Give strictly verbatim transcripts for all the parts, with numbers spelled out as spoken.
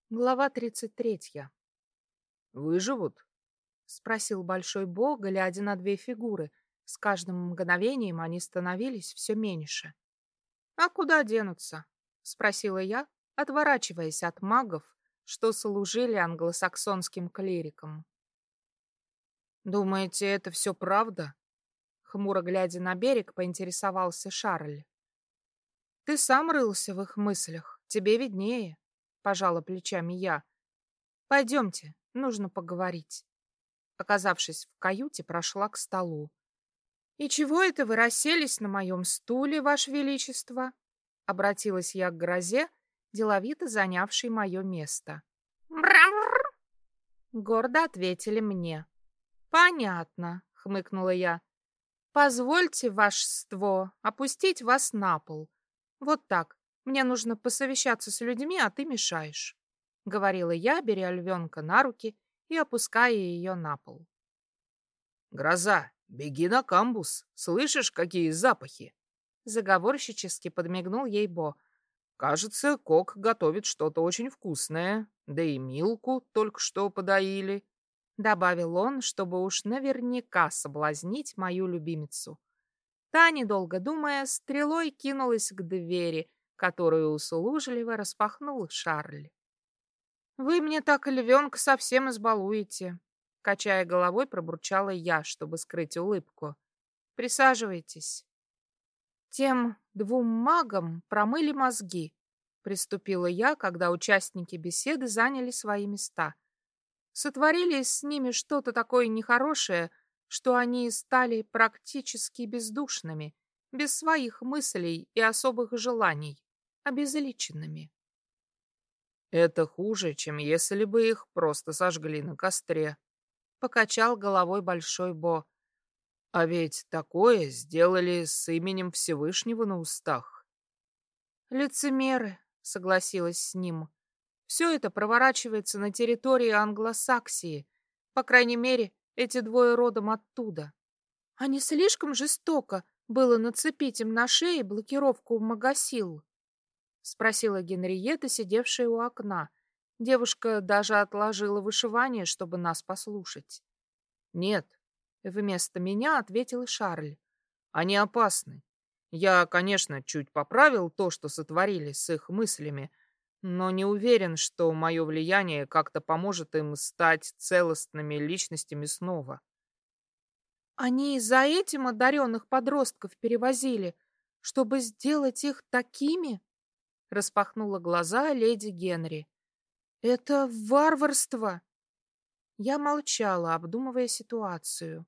Глава тридцать третья. Выживут? — спросил Большой Бо, глядя на две фигуры. С каждым мгновением они становились все меньше. «А куда денутся?» — спросила я, отворачиваясь от магов, что служили англосаксонским клирикам. Думаете, это все правда? Хмуро глядя на берег, поинтересовался Шарль. «Ты сам рылся в их мыслях, тебе виднее», — пожала плечами я. «Пойдемте, нужно поговорить». Оказавшись в каюте, прошла к столу. «И чего это вы расселись на моем стуле, Ваше Величество?» Обратилась я к грозе, деловито занявшей мое место. «Брррр!» Гордо ответили мне. «Понятно», — хмыкнула я. «Позвольте, вашество, опустить вас на пол. Вот так. Мне нужно посовещаться с людьми, а ты мешаешь», — говорила я, беря львенка на руки и опуская ее на пол. Гроза, беги на камбус. Слышишь, какие запахи? Заговорщически подмигнул ей Бо. Кажется, Кок готовит что-то очень вкусное. Да и Милку только что подоили. Добавил он, чтобы уж наверняка соблазнить мою любимицу. Та, недолго думая, стрелой кинулась к двери, которую услужливо распахнул Шарль. «Вы мне так львенка совсем избалуете», — качая головой, пробурчала я, чтобы скрыть улыбку. «Присаживайтесь». Тем двум магам промыли мозги, приступила я, когда участники беседы заняли свои места. Сотворили с ними что-то такое нехорошее, что они стали практически бездушными, без своих мыслей и особых желаний, обезличенными. Это хуже, чем если бы их просто сожгли на костре. Покачал головой Большой Бо. А ведь такое сделали с именем Всевышнего на устах. Лицемеры, согласилась с ним. Все это проворачивается на территории Англосаксии. По крайней мере, эти двое родом оттуда. А не слишком жестоко было нацепить им на шеи блокировку Магасил? Спросила Генриетта, сидевшая у окна. Девушка даже отложила вышивание, чтобы нас послушать. Нет, Вместо меня ответил Шарль. они опасны. Я, конечно, чуть поправил то, что сотворили с их мыслями, но не уверен, что мое влияние как-то поможет им стать целостными личностями снова. Они за этим одаренных подростков перевозили, чтобы сделать их такими? Распахнула глаза леди Генри. Это варварство. Я молчала, обдумывая ситуацию.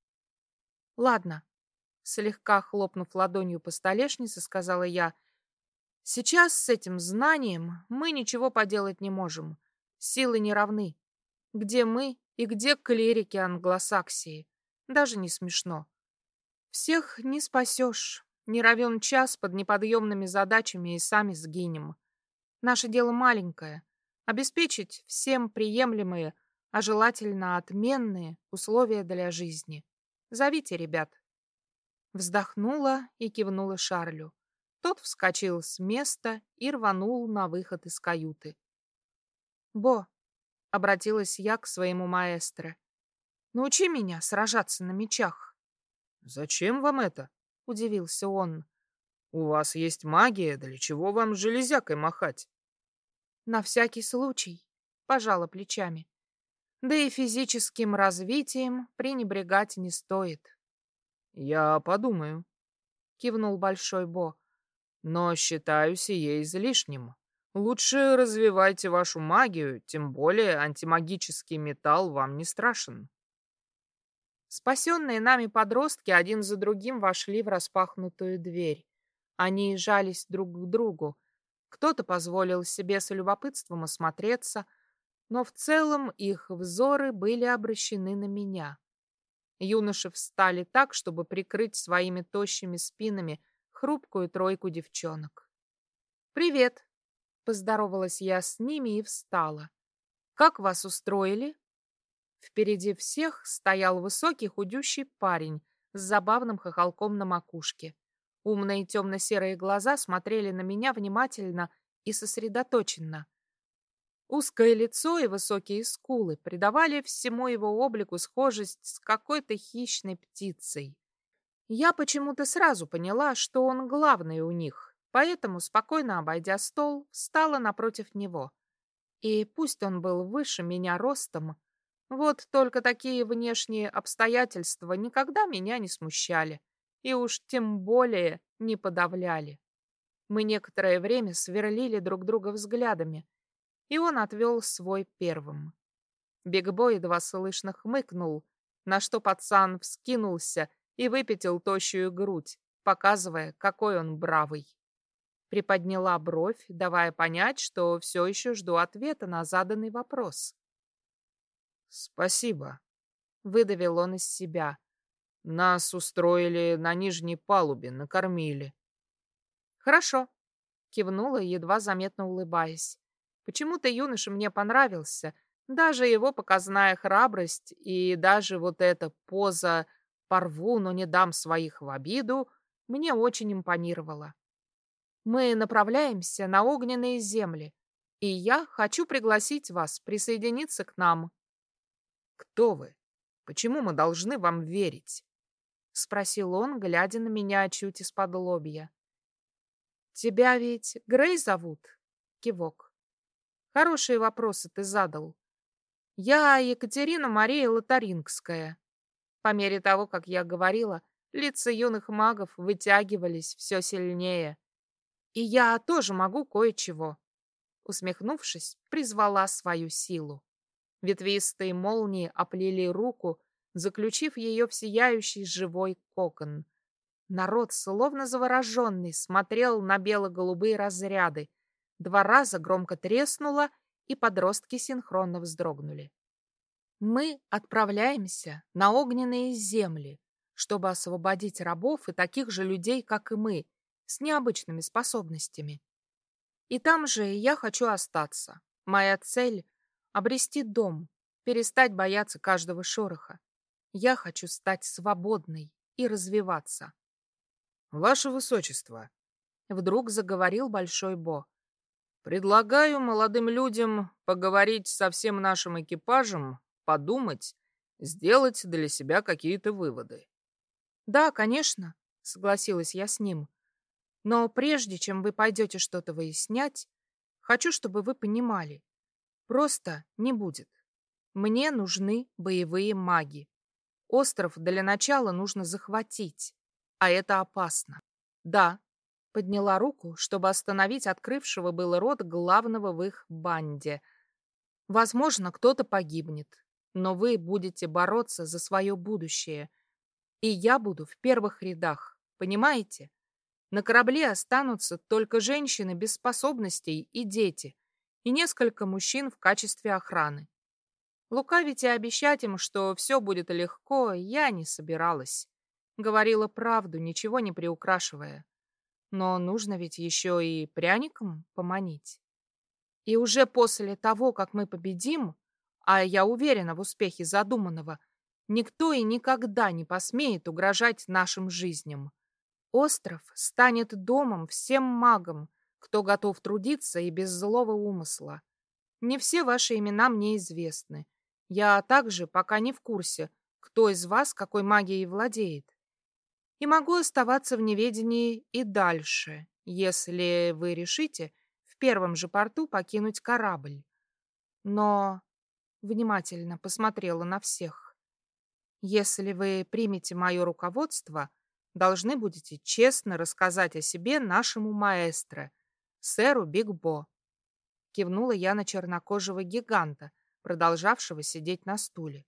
Ладно, слегка хлопнув ладонью по столешнице, сказала я. Сейчас с этим знанием мы ничего поделать не можем. Силы не равны. Где мы и где клирики Англосаксии? Даже не смешно. Всех не спасешь. Не равен час под неподъемными задачами и сами сгинем. Наше дело маленькое. Обеспечить всем приемлемые, а желательно отменные условия для жизни. Зовите ребят. Вздохнула и кивнула Шарлю. Тот вскочил с места и рванул на выход из каюты. «Бо», — обратилась я к своему маэстро, — «научи меня сражаться на мечах». «Зачем вам это?» — удивился он. «У вас есть магия, для чего вам железякой махать?» «На всякий случай», — пожала плечами. «Да и физическим развитием пренебрегать не стоит». «Я подумаю», — кивнул Большой Бо. «но считаю сие излишним. Лучше развивайте вашу магию, тем более антимагический металл вам не страшен». Спасенные нами подростки один за другим вошли в распахнутую дверь. Они жались друг к другу. Кто-то позволил себе с любопытством осмотреться, но в целом их взоры были обращены на меня. Юноши встали так, чтобы прикрыть своими тощими спинами хрупкую тройку девчонок. «Привет!» — поздоровалась я с ними и встала. «Как вас устроили?» Впереди всех стоял высокий худющий парень с забавным хохолком на макушке. Умные темно-серые глаза смотрели на меня внимательно и сосредоточенно. Узкое лицо и высокие скулы придавали всему его облику схожесть с какой-то хищной птицей. Я почему-то сразу поняла, что он главный у них, поэтому, спокойно обойдя стол, встала напротив него. И пусть он был выше меня ростом, вот только такие внешние обстоятельства никогда меня не смущали и уж тем более не подавляли. Мы некоторое время сверлили друг друга взглядами, и он отвел свой первым. Биг-бой едва слышно хмыкнул, на что пацан вскинулся и выпятил тощую грудь, показывая, какой он бравый. Приподняла бровь, давая понять, что все еще жду ответа на заданный вопрос. «Спасибо», — выдавил он из себя. «Нас устроили на нижней палубе, накормили». «Хорошо», — кивнула, едва заметно улыбаясь. Почему-то юноша мне понравился, даже его показная храбрость и даже вот эта поза «порву, но не дам своих в обиду» мне очень импонировала. Мы направляемся на огненные земли, и я хочу пригласить вас присоединиться к нам. «Кто вы? Почему мы должны вам верить?» — спросил он, глядя на меня чуть из-под лобья. «Тебя ведь Грей зовут?» — кивок. «Хорошие вопросы ты задал. Я Екатерина Мария Лотарингская». По мере того, как я говорила, лица юных магов вытягивались все сильнее. «И я тоже могу кое-чего». Усмехнувшись, призвала свою силу. Ветвистые молнии оплели руку, заключив ее в сияющий живой кокон. Народ, словно завороженный, смотрел на бело-голубые разряды. Два раза громко треснуло, и подростки синхронно вздрогнули. Мы отправляемся на огненные земли, чтобы освободить рабов и таких же людей, как и мы, с необычными способностями. И там же я хочу остаться. Моя цель — обрести дом, перестать бояться каждого шороха. Я хочу стать свободной и развиваться. «Ваше Высочество», — вдруг заговорил Большой Бо, — «предлагаю молодым людям поговорить со всем нашим экипажем, подумать, сделать для себя какие-то выводы». «Да, конечно», — согласилась я с ним. «Но прежде чем вы пойдете что-то выяснять, хочу, чтобы вы понимали, просто не будет. Мне нужны боевые маги. Остров для начала нужно захватить, а это опасно. Да», — подняла руку, чтобы остановить открывшего было рот главного в их банде. «Возможно, кто-то погибнет, но вы будете бороться за свое будущее. И я буду в первых рядах, понимаете? На корабле останутся только женщины без способностей и дети, и несколько мужчин в качестве охраны. Лукавить и обещать им, что все будет легко, я не собиралась. Говорила правду, ничего не приукрашивая. Но нужно ведь еще и пряником поманить. И уже после того, как мы победим, а я уверена в успехе задуманного, никто и никогда не посмеет угрожать нашим жизням. Остров станет домом всем магам, кто готов трудиться и без злого умысла. Не все ваши имена мне известны. Я также пока не в курсе, кто из вас какой магией владеет. И могу оставаться в неведении и дальше, если вы решите в первом же порту покинуть корабль. Но внимательно посмотрела на всех. Если вы примете мое руководство, должны будете честно рассказать о себе нашему маэстро, сэру Биг-Бо. Кивнула я на чернокожего гиганта, продолжавшего сидеть на стуле.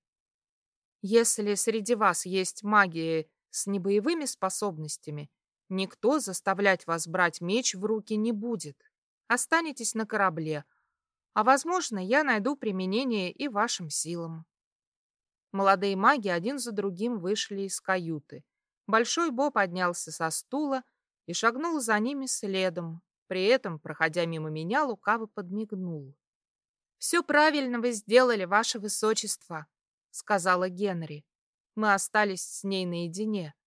Если среди вас есть маги с небоевыми способностями, никто заставлять вас брать меч в руки не будет. Останетесь на корабле, а, возможно, я найду применение и вашим силам. Молодые маги один за другим вышли из каюты. Большой Бо поднялся со стула и шагнул за ними следом, при этом, проходя мимо меня, лукаво подмигнул. «Все правильно вы сделали, ваше высочество», — сказала Генри. Мы остались с ней наедине.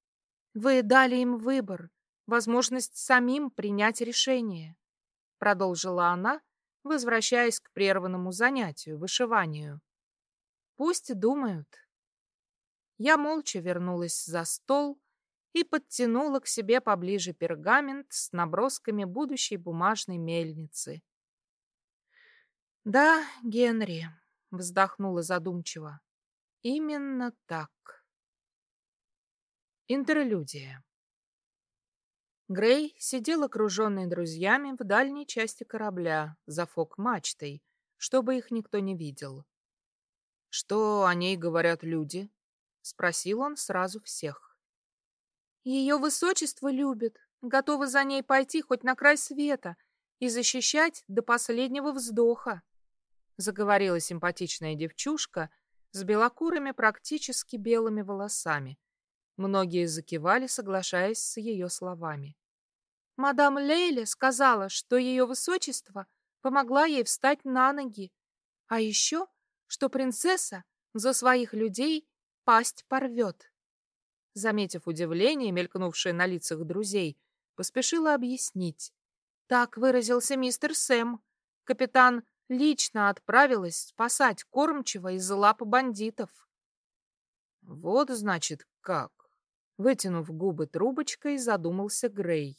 «Вы дали им выбор, возможность самим принять решение», — продолжила она, возвращаясь к прерванному занятию, вышиванию. Пусть думают. Я молча вернулась за стол и подтянула к себе поближе пергамент с набросками будущей бумажной мельницы. «Да, Генри», — вздохнула задумчиво, — «именно так». Интерлюдия. Грей сидел окруженный друзьями в дальней части корабля, за фок-мачтой, чтобы их никто не видел. «Что о ней говорят люди?» — спросил он сразу всех. «Ее высочество любит, готовы за ней пойти хоть на край света и защищать до последнего вздоха», — заговорила симпатичная девчушка с белокурыми, практически белыми волосами. Многие закивали, соглашаясь с ее словами. Мадам Лейля сказала, что ее высочество помогла ей встать на ноги, а еще, что принцесса за своих людей пасть порвет. Заметив удивление, мелькнувшее на лицах друзей, поспешила объяснить. Так выразился мистер Сэм. Капитан лично отправилась спасать кормчего из лап бандитов. Вот, значит, как. Вытянув губы трубочкой, задумался Грей.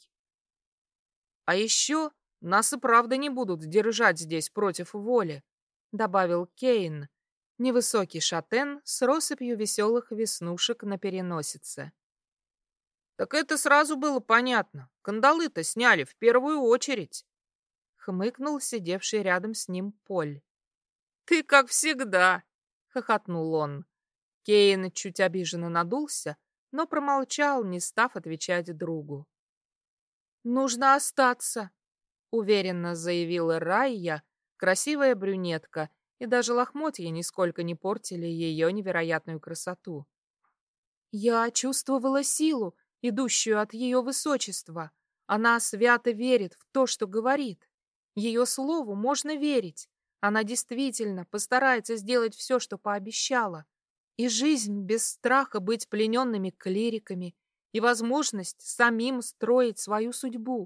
«А еще нас и правда не будут держать здесь против воли», — добавил Кейн, невысокий шатен с россыпью веселых веснушек на переносице. «Так это сразу было понятно. Кандалы-то сняли в первую очередь», — хмыкнул сидевший рядом с ним Поль. «Ты как всегда», — хохотнул он. Кейн чуть обиженно надулся, но промолчал, не став отвечать другу. «Нужно остаться», — уверенно заявила Райя, красивая брюнетка, и даже лохмотья нисколько не портили ее невероятную красоту. «Я чувствовала силу, идущую от ее высочества. Она свято верит в то, что говорит. Ее слову можно верить. Она действительно постарается сделать все, что пообещала. И жизнь без страха быть плененными клириками, и возможность самим строить свою судьбу».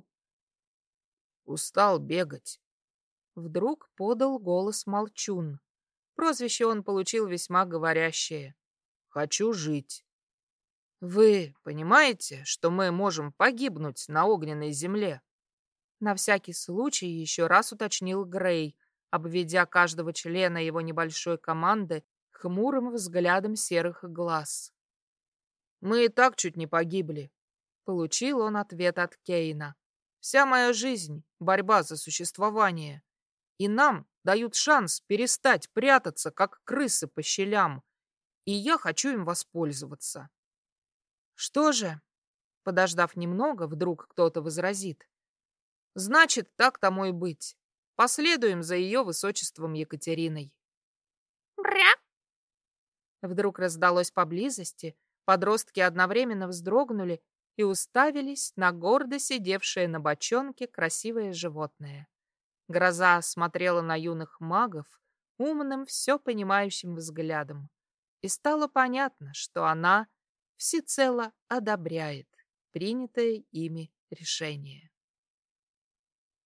«Устал бегать», — вдруг подал голос Молчун. Прозвище он получил весьма говорящее. «Хочу жить». «Вы понимаете, что мы можем погибнуть на огненной земле?» На всякий случай еще раз уточнил Грей, обведя каждого члена его небольшой команды хмурым взглядом серых глаз. «Мы и так чуть не погибли», — получил он ответ от Кейна. «Вся моя жизнь — борьба за существование. И нам дают шанс перестать прятаться, как крысы по щелям. И я хочу им воспользоваться». «Что же?» — подождав немного, вдруг кто-то возразит. «Значит, так тому и быть. Последуем за ее высочеством Екатериной». Бря! Вдруг раздалось поблизости, подростки одновременно вздрогнули и уставились на гордо сидевшее на бочонке красивое животное. Гроза смотрела на юных магов умным, все понимающим взглядом. И стало понятно, что она всецело одобряет принятое ими решение.